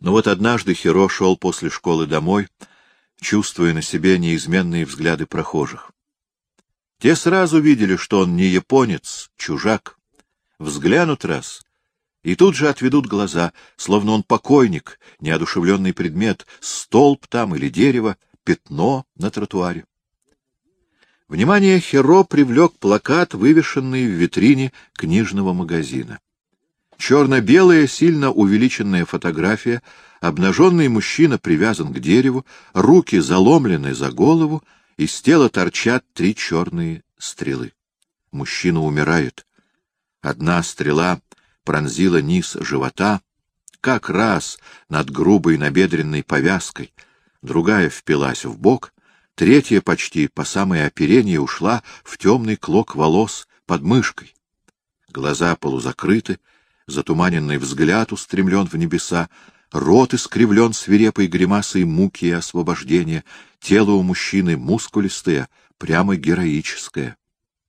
Но вот однажды Хиро шел после школы домой, чувствуя на себе неизменные взгляды прохожих. Те сразу видели, что он не японец, чужак. Взглянут раз, и тут же отведут глаза, словно он покойник, неодушевленный предмет, столб там или дерево, пятно на тротуаре. Внимание Хиро привлек плакат, вывешенный в витрине книжного магазина. Черно-белая, сильно увеличенная фотография, обнаженный мужчина привязан к дереву, руки заломлены за голову, из тела торчат 3 черные стрелы. Мужчина умирает. Одна стрела пронзила низ живота, как раз над грубой набедренной повязкой, другая впилась в бок, третья почти по самое оперение ушла в темный клок волос под мышкой. Глаза полузакрыты, затуманенный взгляд устремлен в небеса, рот искривлен свирепой гримасой муки и освобождения, тело у мужчины мускулистое, прямо героическое.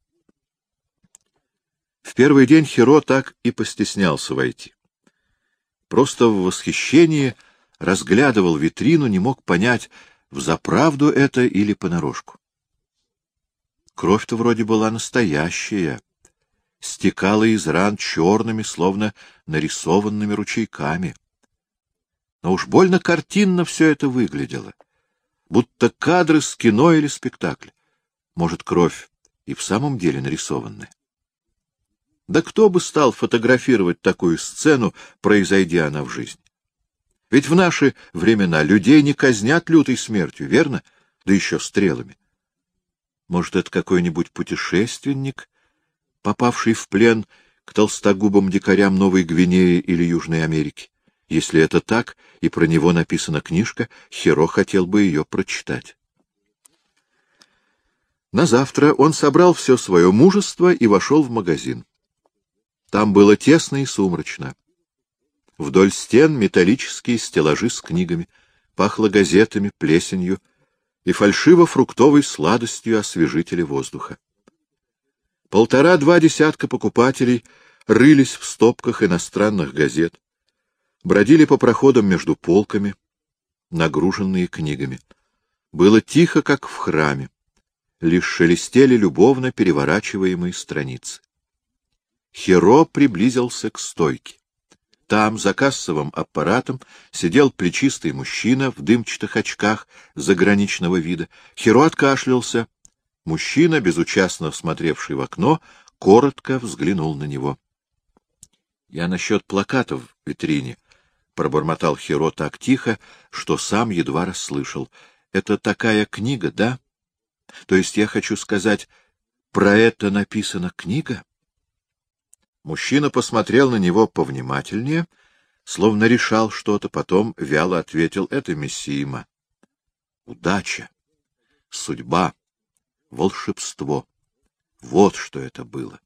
В первый день Хиро так и постеснялся войти. Просто в восхищении разглядывал витрину, не мог понять, взаправду это или понарошку. Кровь-то вроде была настоящая, стекала из ран черными, словно нарисованными ручейками. Но уж больно картинно все это выглядело, будто кадры с кино или спектакля. Может, кровь и в самом деле нарисованная. Да кто бы стал фотографировать такую сцену, произойдя она в жизни? Ведь в наши времена людей не казнят лютой смертью, верно? Да еще стрелами. Может, это какой-нибудь путешественник, попавший в плен к толстогубым дикарям Новой Гвинеи или Южной Америки? Если это так, и про него написана книжка, Хиро хотел бы ее прочитать. На завтра он собрал все свое мужество и вошел в магазин. Там было тесно и сумрачно. Вдоль стен металлические стеллажи с книгами, пахло газетами, плесенью и фальшиво-фруктовой сладостью освежителя воздуха. 1,5-2 десятка покупателей рылись в стопках иностранных газет, бродили по проходам между полками, нагруженные книгами. Было тихо, как в храме, лишь шелестели любовно переворачиваемые страницы. Хиро приблизился к стойке. Там, за кассовым аппаратом, сидел плечистый мужчина в дымчатых очках заграничного вида. Хиро откашлялся. Мужчина, безучастно смотревший в окно, коротко взглянул на него. — Я насчет плакатов в витрине, — пробормотал Хиро так тихо, что сам едва расслышал. — Это такая книга, да? То есть я хочу сказать, про это написана книга? Мужчина посмотрел на него повнимательнее, словно решал что-то, потом вяло ответил: — Это Мисима. Удача, судьба, волшебство. Вот что это было.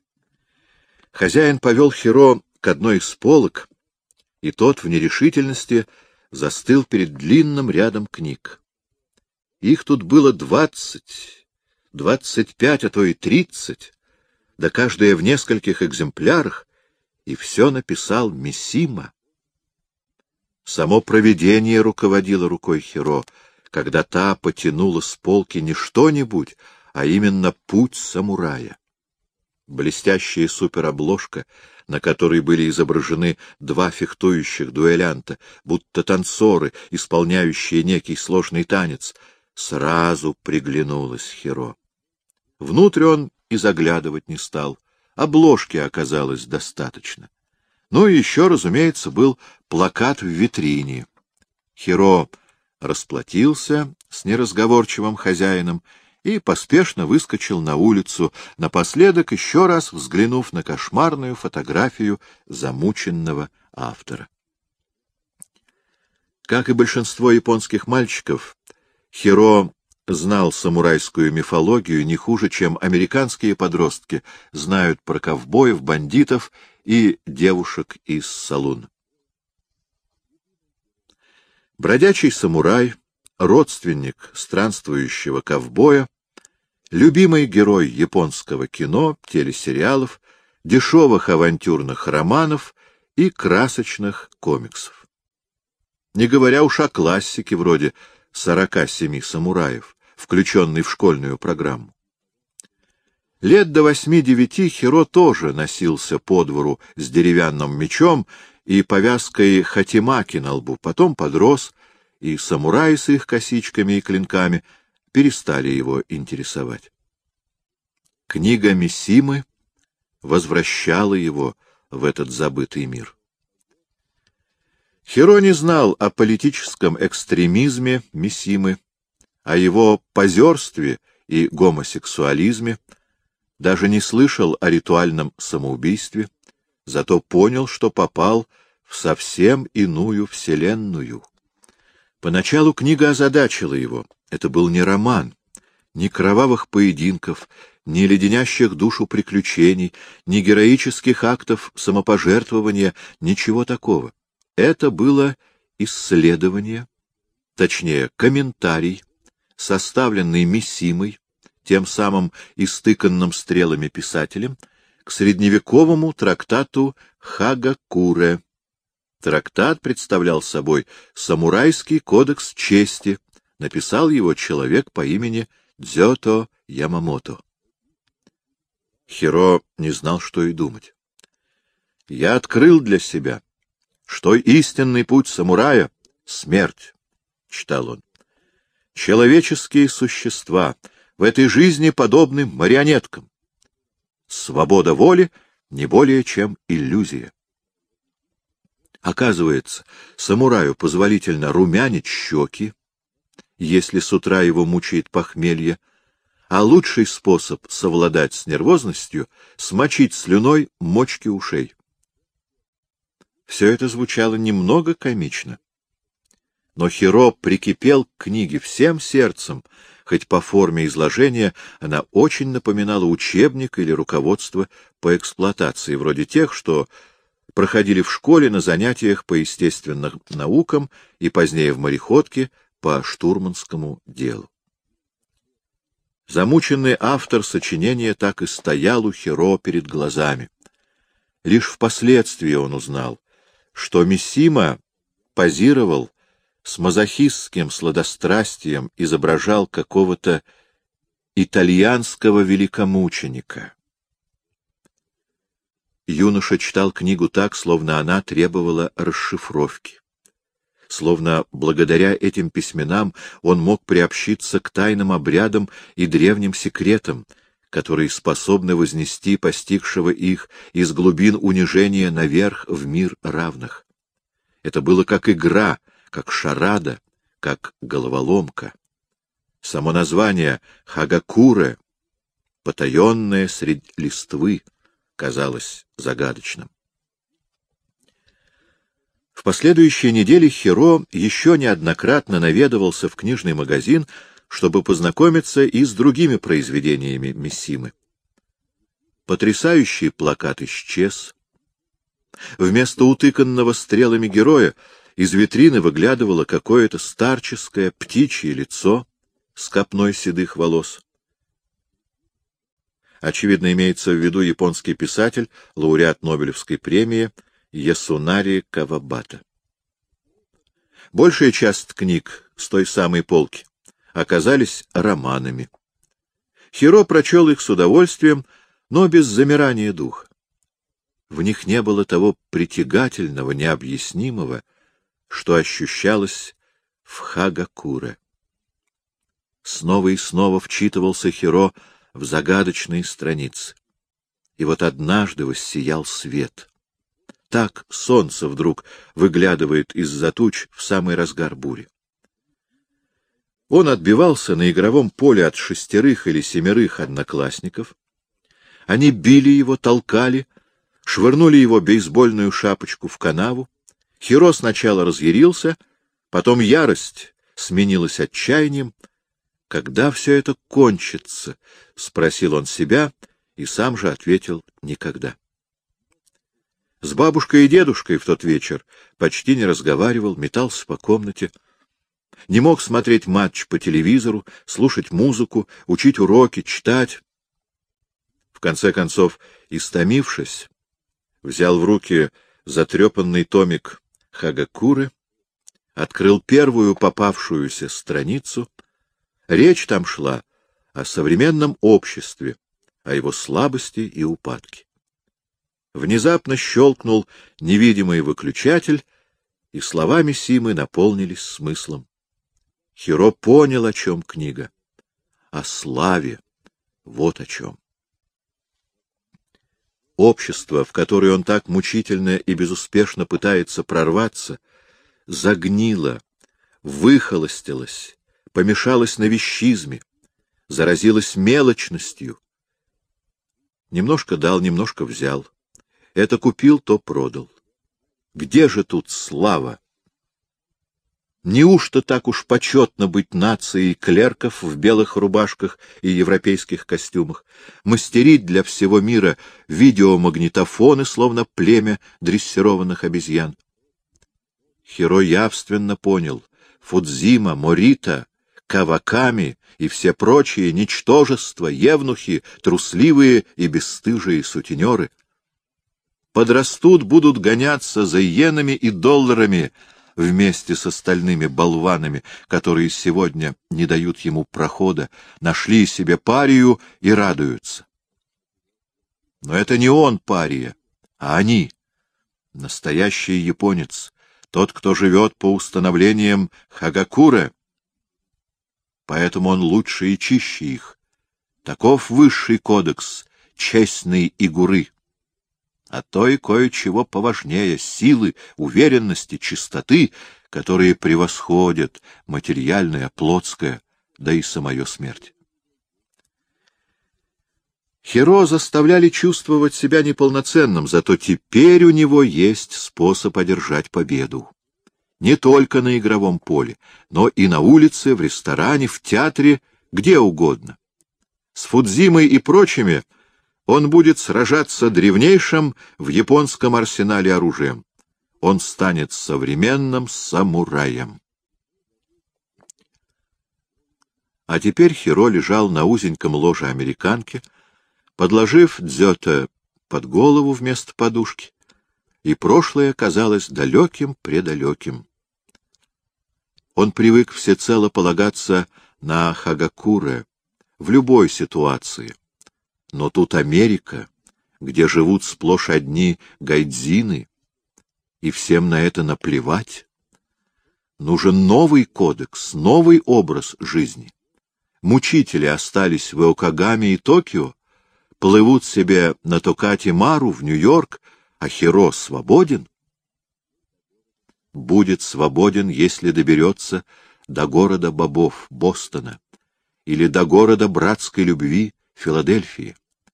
Хозяин повел Хиро к одной из полок, и тот в нерешительности застыл перед длинным рядом книг. Их тут было 20, 25, а то и 30, да каждая в нескольких экземплярах, и все написал Мисима. Само провидение руководило рукой Хиро, когда та потянула с полки не что-нибудь, а именно «Путь самурая». Блестящая суперобложка, на которой были изображены 2 фехтующих дуэлянта, будто танцоры, исполняющие некий сложный танец, сразу приглянулась Хиро. Внутрь он и заглядывать не стал. Обложки оказалось достаточно. Ну и еще, разумеется, был плакат в витрине. Хиро расплатился с неразговорчивым хозяином и поспешно выскочил на улицу, напоследок еще раз взглянув на кошмарную фотографию замученного автора. Как и большинство японских мальчиков, Хиро знал самурайскую мифологию не хуже, чем американские подростки знают про ковбоев, бандитов и девушек из салуна. Бродячий самурай, родственник странствующего ковбоя, любимый герой японского кино, телесериалов, дешевых авантюрных романов и красочных комиксов. не говоря уж о классике вроде 47 самураев, включенной в школьную программу. Лет до 8-9 Хиро тоже носился по двору с деревянным мечом и повязкой хатимаки на лбу, потом подрос, и самураи с их косичками и клинками перестали его интересовать. Книга Мисимы возвращала его в этот забытый мир. Хиро не знал о политическом экстремизме Мисимы, о его позерстве и гомосексуализме, даже не слышал о ритуальном самоубийстве, зато понял, что попал в совсем иную вселенную. Поначалу книга озадачила его. Это был не роман, ни кровавых поединков, ни леденящих душу приключений, ни героических актов самопожертвования, ничего такого. Это было исследование, точнее, комментарий, составленный Мисимой, тем самым истыканным стрелами писателем, к средневековому трактату Хагакуре. Трактат представлял собой самурайский кодекс чести, написал его человек по имени Дзёто Ямамото. Хиро не знал, что и думать. «Я открыл для себя, что истинный путь самурая — смерть», — читал он. «Человеческие существа в этой жизни подобны марионеткам. Свобода воли не более чем иллюзия». Оказывается, самураю позволительно румянить щеки, если с утра его мучает похмелье, а лучший способ совладать с нервозностью — смочить слюной мочки ушей. Все это звучало немного комично. Но Хиро прикипел к книге всем сердцем, хоть по форме изложения она очень напоминала учебник или руководство по эксплуатации, вроде тех, что проходили в школе на занятиях по естественным наукам и позднее в мореходке по штурманскому делу. Замученный автор сочинения так и стоял у Хиро перед глазами. Лишь впоследствии он узнал, что Мисима позировал с мазохистским сладострастием, изображал какого-то итальянского великомученика. Юноша читал книгу так, словно она требовала расшифровки. Словно благодаря этим письменам он мог приобщиться к тайным обрядам и древним секретам, которые способны вознести постигшего их из глубин унижения наверх в мир равных. Это было как игра, как шарада, как головоломка. Само название «Хагакуре», потаенное средь листвы, казалось загадочным. В последующие недели Хиро еще неоднократно наведывался в книжный магазин, чтобы познакомиться и с другими произведениями Мисимы. Потрясающий плакат исчез. Вместо утыканного стрелами героя из витрины выглядывало какое-то старческое птичье лицо с копной седых волос. Очевидно, имеется в виду японский писатель, лауреат Нобелевской премии Ясунари Кавабата. Большая часть книг с той самой полки оказались романами. Хиро прочел их с удовольствием, но без замирания духа. В них не было того притягательного, необъяснимого, что ощущалось в Хагакуре. Снова и снова вчитывался Хиро в загадочные страницы. И вот однажды воссиял свет. Так солнце вдруг выглядывает из-за туч в самый разгар бури. Он отбивался на игровом поле от 6 или 7 одноклассников. Они били его, толкали, швырнули его бейсбольную шапочку в канаву. Хиро сначала разъярился, потом ярость сменилась отчаянием. «Когда все это кончится?» — спросил он себя, и сам же ответил: «никогда». С бабушкой и дедушкой в тот вечер почти не разговаривал, метался по комнате. Не мог смотреть матч по телевизору, слушать музыку, учить уроки, читать. В конце концов, истомившись, взял в руки затрепанный томик Хагакуры, открыл первую попавшуюся страницу. Речь там шла о современном обществе, о его слабости и упадке. Внезапно щелкнул невидимый выключатель, и слова Мисимы наполнились смыслом. Хиро понял, о чем книга. О славе. Вот о чем. Общество, в которое он так мучительно и безуспешно пытается прорваться, загнило, выхолостилось, помешалось на вещизме, заразилось мелочностью. Немножко дал, немножко взял. Это купил, то продал. Где же тут слава? Неужто так уж почетно быть нацией клерков в белых рубашках и европейских костюмах, мастерить для всего мира видеомагнитофоны, словно племя дрессированных обезьян? Хиро явственно понял: Фудзима, Морита, Каваками и все прочие ничтожества, евнухи, трусливые и бесстыжие сутенеры подрастут, будут гоняться за иенами и долларами вместе с остальными болванами, которые сегодня не дают ему прохода, нашли себе парию и радуются. Но это не он пария, а они. Настоящий японец, тот, кто живет по установлениям Хагакуре. Поэтому он лучше и чище их. Таков высший кодекс честной игуры. А то и кое-чего поважнее — силы, уверенности, чистоты, которые превосходят материальное, плотское, да и самую смерть. Хиро заставляли чувствовать себя неполноценным, зато теперь у него есть способ одержать победу. Не только на игровом поле, но и на улице, в ресторане, в театре, где угодно. С Фудзимой и прочими он будет сражаться древнейшим в японском арсенале оружием. Он станет современным самураем. А теперь Хиро лежал на узеньком ложе американки, подложив дзёте под голову вместо подушки, и прошлое казалось далеким-предалеким. Он привык всецело полагаться на Хагакуре в любой ситуации. Но тут Америка, где живут сплошь одни гайдзины, и всем на это наплевать. Нужен новый кодекс, новый образ жизни. Мучители остались в Иокогаме и Токио, плывут себе на Токати-Мару в Нью-Йорк, а Хиро свободен. Будет свободен, если доберется до города бобов, Бостона, или до города братской любви, Филадельфии.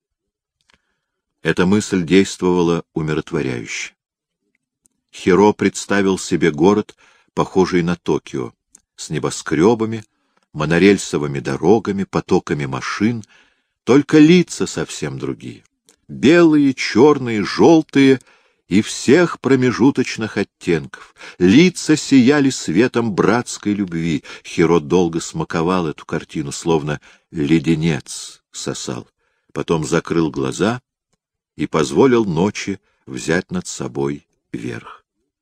Эта мысль действовала умиротворяюще. Хиро представил себе город, похожий на Токио, с небоскребами, монорельсовыми дорогами, потоками машин, только лица совсем другие. Белые, черные, желтые и всех промежуточных оттенков. Лица сияли светом братской любви. Хиро долго смаковал эту картину, словно леденец сосал. Потом закрыл глаза и позволил ночи взять над собой верх.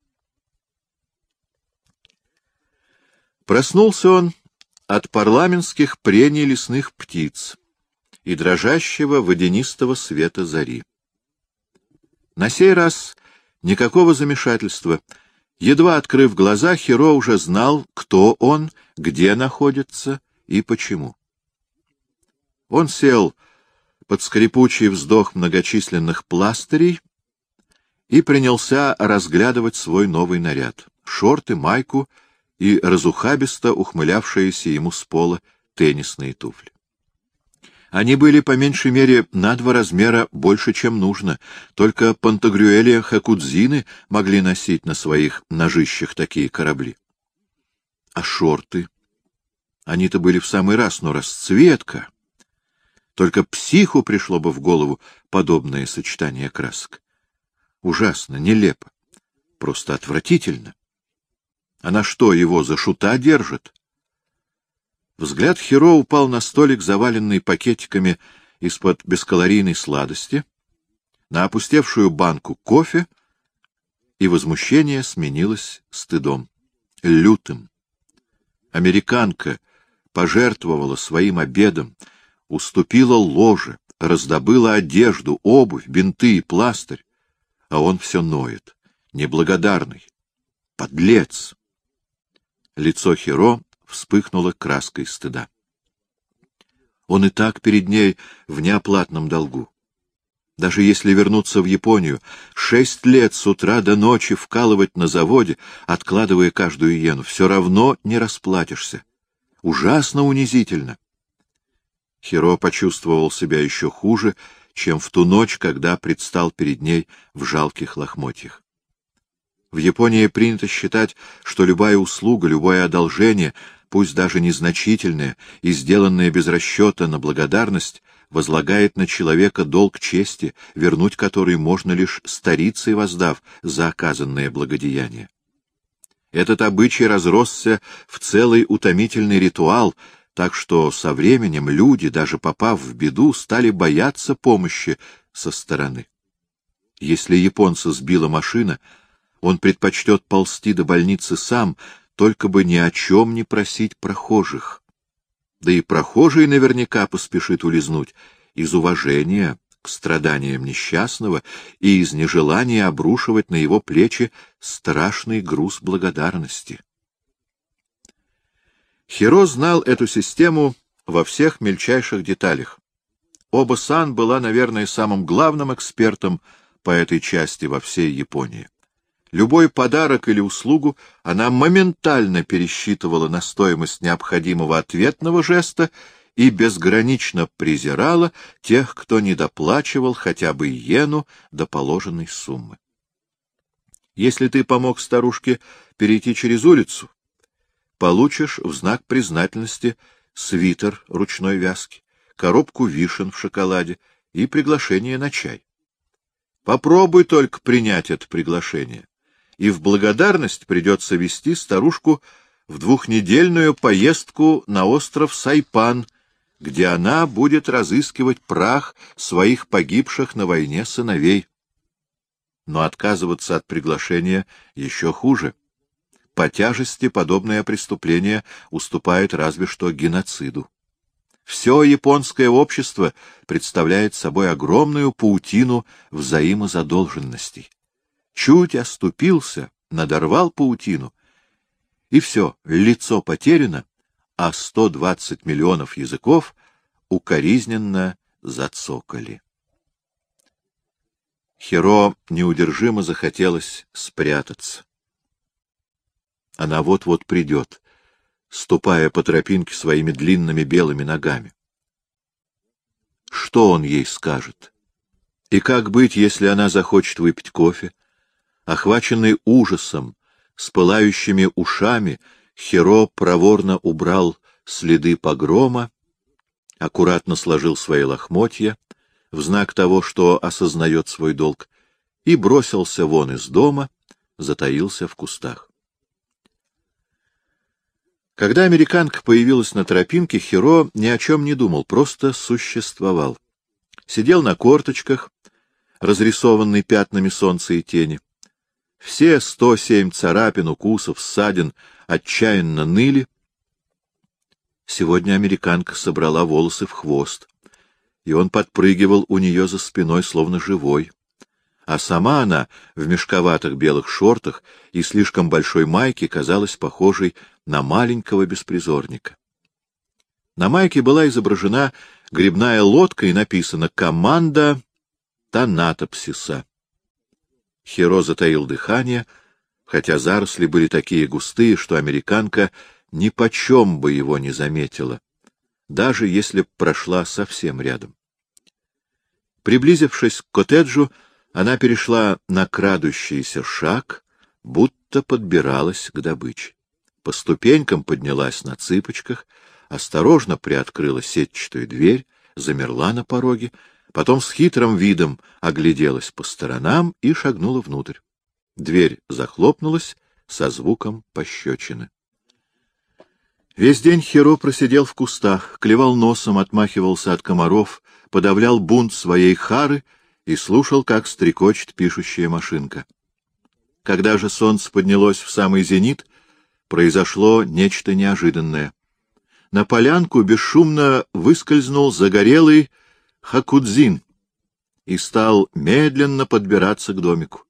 Проснулся он от парламентских прений лесных птиц и дрожащего водянистого света зари. На сей раз никакого замешательства. Едва открыв глаза, Хиро уже знал, кто он, где находится и почему. Он сел под скрипучий вздох многочисленных пластырей и принялся разглядывать свой новый наряд — шорты, майку и разухабисто ухмылявшиеся ему с пола теннисные туфли. Они были по меньшей мере на 2 размера больше, чем нужно. Только Пантагрюэли Хакудзины могли носить на своих ножищах такие корабли. А шорты? Они-то были в самый раз, но расцветка. Только психу пришло бы в голову подобное сочетание красок. Ужасно, нелепо, просто отвратительно. Она что, его за шута держит? Взгляд Хиро упал на столик, заваленный пакетиками из-под бескалорийной сладости, на опустевшую банку кофе, и возмущение сменилось стыдом. лютым. Американка пожертвовала своим обедом, уступила ложе, раздобыла одежду, обувь, бинты и пластырь, а он все ноет, неблагодарный, подлец. Лицо Хиро вспыхнуло краской стыда. Он и так перед ней в неоплатном долгу. Даже если вернуться в Японию, 6 лет с утра до ночи вкалывать на заводе, откладывая каждую иену, все равно не расплатишься. Ужасно унизительно. Хиро почувствовал себя еще хуже, чем в ту ночь, когда предстал перед ней в жалких лохмотьях. В Японии принято считать, что любая услуга, любое одолжение, пусть даже незначительное и сделанное без расчета на благодарность, возлагает на человека долг чести, вернуть который можно лишь старицей воздав за оказанное благодеяние. Этот обычай разросся в целый утомительный ритуал, так что со временем люди, даже попав в беду, стали бояться помощи со стороны. Если японца сбила машина, он предпочтет ползти до больницы сам, только бы ни о чем не просить прохожих. Да и прохожий наверняка поспешит улизнуть из уважения к страданиям несчастного и из нежелания обрушивать на его плечи страшный груз благодарности. Хиро знал эту систему во всех мельчайших деталях. Оба-сан была, наверное, самым главным экспертом по этой части во всей Японии. Любой подарок или услугу она моментально пересчитывала на стоимость необходимого ответного жеста и безгранично презирала тех, кто недоплачивал хотя бы иену до положенной суммы. Если ты помог старушке перейти через улицу, получишь в знак признательности свитер ручной вязки, коробку вишен в шоколаде и приглашение на чай. Попробуй только принять это приглашение, и в благодарность придется везти старушку в 2-недельную поездку на остров Сайпан, где она будет разыскивать прах своих погибших на войне сыновей. Но отказываться от приглашения еще хуже. По тяжести подобное преступление уступает разве что геноциду. Все японское общество представляет собой огромную паутину взаимозадолженностей. Чуть оступился, надорвал паутину, и все, лицо потеряно, а 120 миллионов языков укоризненно зацокали. Хиро неудержимо захотелось спрятаться. Она вот-вот придет, ступая по тропинке своими длинными белыми ногами. Что он ей скажет? И как быть, если она захочет выпить кофе? Охваченный ужасом, с пылающими ушами, Хиро проворно убрал следы погрома, аккуратно сложил свои лохмотья в знак того, что осознает свой долг, и бросился вон из дома, затаился в кустах. Когда американка появилась на тропинке, Хиро ни о чем не думал, просто существовал. Сидел на корточках, разрисованный пятнами солнца и тени. Все 107 царапин, укусов, ссадин отчаянно ныли. Сегодня американка собрала волосы в хвост, и он подпрыгивал у нее за спиной, словно живой. А сама она в мешковатых белых шортах и слишком большой майке казалась похожей на маленького беспризорника. На майке была изображена грибная лодка и написано «Команда Танатопсиса». Хиро затаил дыхание, хотя заросли были такие густые, что американка нипочем бы его не заметила, даже если б прошла совсем рядом. Приблизившись к коттеджу, она перешла на крадущийся шаг, будто подбиралась к добыче. По ступенькам поднялась на цыпочках, осторожно приоткрыла сетчатую дверь, замерла на пороге, потом с хитрым видом огляделась по сторонам и шагнула внутрь. Дверь захлопнулась со звуком пощечины. Весь день Хиро просидел в кустах, клевал носом, отмахивался от комаров, подавлял бунт своей хары и слушал, как стрекочет пишущая машинка. Когда же солнце поднялось в самый зенит, произошло нечто неожиданное. На полянку бесшумно выскользнул загорелый Хакудзин и стал медленно подбираться к домику.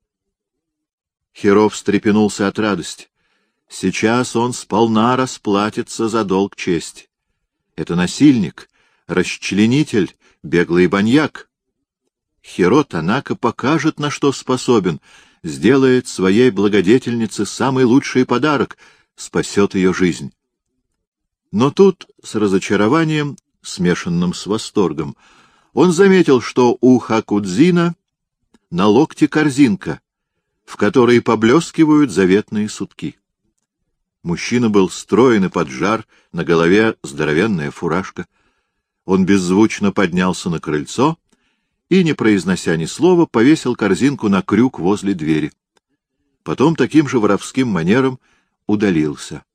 Хиро встрепенулся от радости. Сейчас он сполна расплатится за долг чести. Это насильник, расчленитель, беглый баньяк. Хиро Танака покажет, на что способен, сделает своей благодетельнице самый лучший подарок, спасет ее жизнь. Но тут, с разочарованием, смешанным с восторгом, он заметил, что у Хакудзина на локте корзинка, в которой поблескивают заветные сутки. Мужчина был строен и поджар, на голове здоровенная фуражка. Он беззвучно поднялся на крыльцо и, не произнося ни слова, повесил корзинку на крюк возле двери. Потом таким же воровским манером удалился.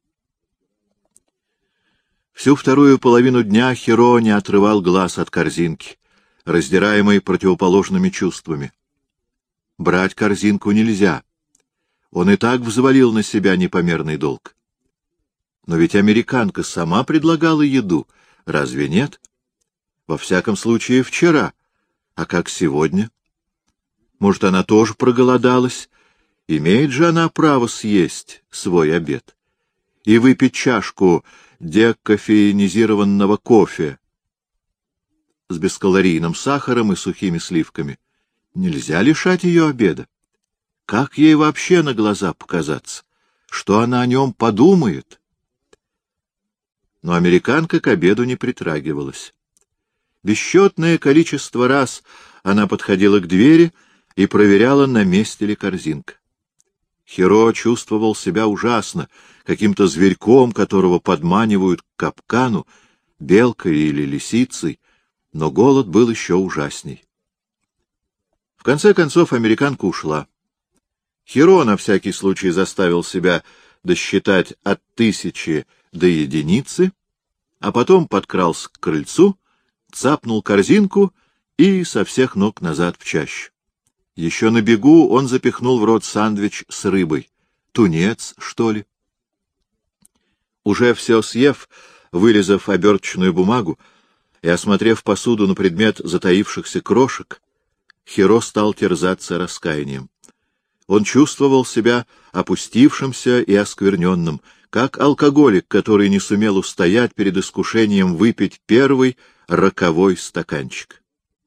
Всю вторую половину дня Хиро не отрывал глаз от корзинки, раздираемой противоположными чувствами. Брать корзинку нельзя. Он и так взвалил на себя непомерный долг. Но ведь американка сама предлагала еду, разве нет? Во всяком случае, вчера. А как сегодня? Может, она тоже проголодалась? Имеет же она право съесть свой обед и выпить чашку декофеинизированного кофе с бескалорийным сахаром и сухими сливками. Нельзя лишать ее обеда. Как ей вообще на глаза показаться? Что она о нем подумает? Но американка к обеду не притрагивалась. Бесчетное количество раз она подходила к двери и проверяла, на месте ли корзинка. Хиро чувствовал себя ужасно, каким-то зверьком, которого подманивают к капкану, белкой или лисицей, но голод был еще ужасней. В конце концов американка ушла. Хиро на всякий случай заставил себя досчитать от 1000 до единицы, а потом подкрался к крыльцу, цапнул корзинку и со всех ног назад в чащу. Еще на бегу он запихнул в рот сандвич с рыбой. Тунец, что ли? Уже все съев, вылезав оберточную бумагу и осмотрев посуду на предмет затаившихся крошек, Хиро стал терзаться раскаянием. Он чувствовал себя опустившимся и оскверненным, как алкоголик, который не сумел устоять перед искушением выпить первый роковой стаканчик.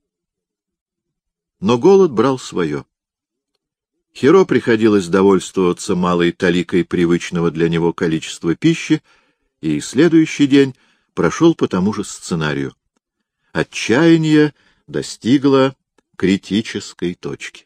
Но голод брал свое. Хиро приходилось довольствоваться малой таликой привычного для него количества пищи, и следующий день прошел по тому же сценарию. Отчаяние достигло критической точки.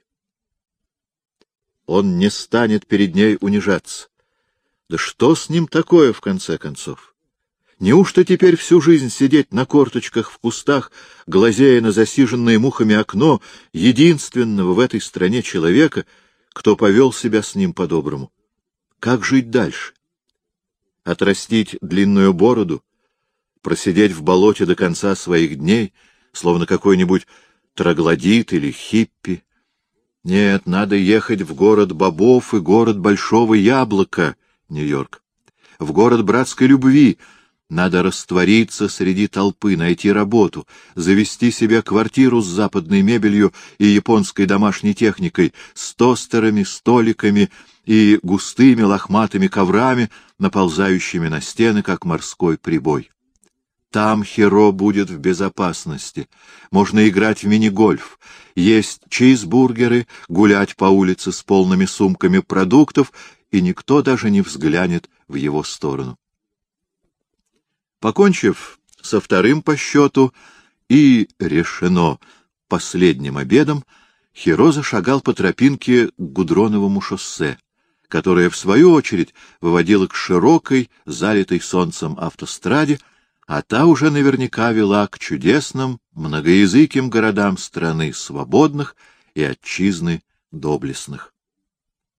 Он не станет перед ней унижаться. Да что с ним такое, в конце концов? Неужто теперь всю жизнь сидеть на корточках в кустах, глазея на засиженное мухами окно единственного в этой стране человека, кто повел себя с ним по-доброму? Как жить дальше? Отрастить длинную бороду? Просидеть в болоте до конца своих дней, словно какой-нибудь троглодит или хиппи? Нет, надо ехать в город бобов и город Большого Яблока, Нью-Йорк, в город братской любви. Надо раствориться среди толпы, найти работу, завести себе квартиру с западной мебелью и японской домашней техникой, с тостерами, столиками и густыми лохматыми коврами, наползающими на стены, как морской прибой. Там Хиро будет в безопасности. Можно играть в мини-гольф, есть чизбургеры, гулять по улице с полными сумками продуктов, и никто даже не взглянет в его сторону. Покончив со вторым по счету и решено последним обедом, Хиро зашагал по тропинке к Гудроновому шоссе, которое, в свою очередь, выводило к широкой, залитой солнцем автостраде, а та уже наверняка вела к чудесным, многоязыким городам страны свободных и отчизны доблестных.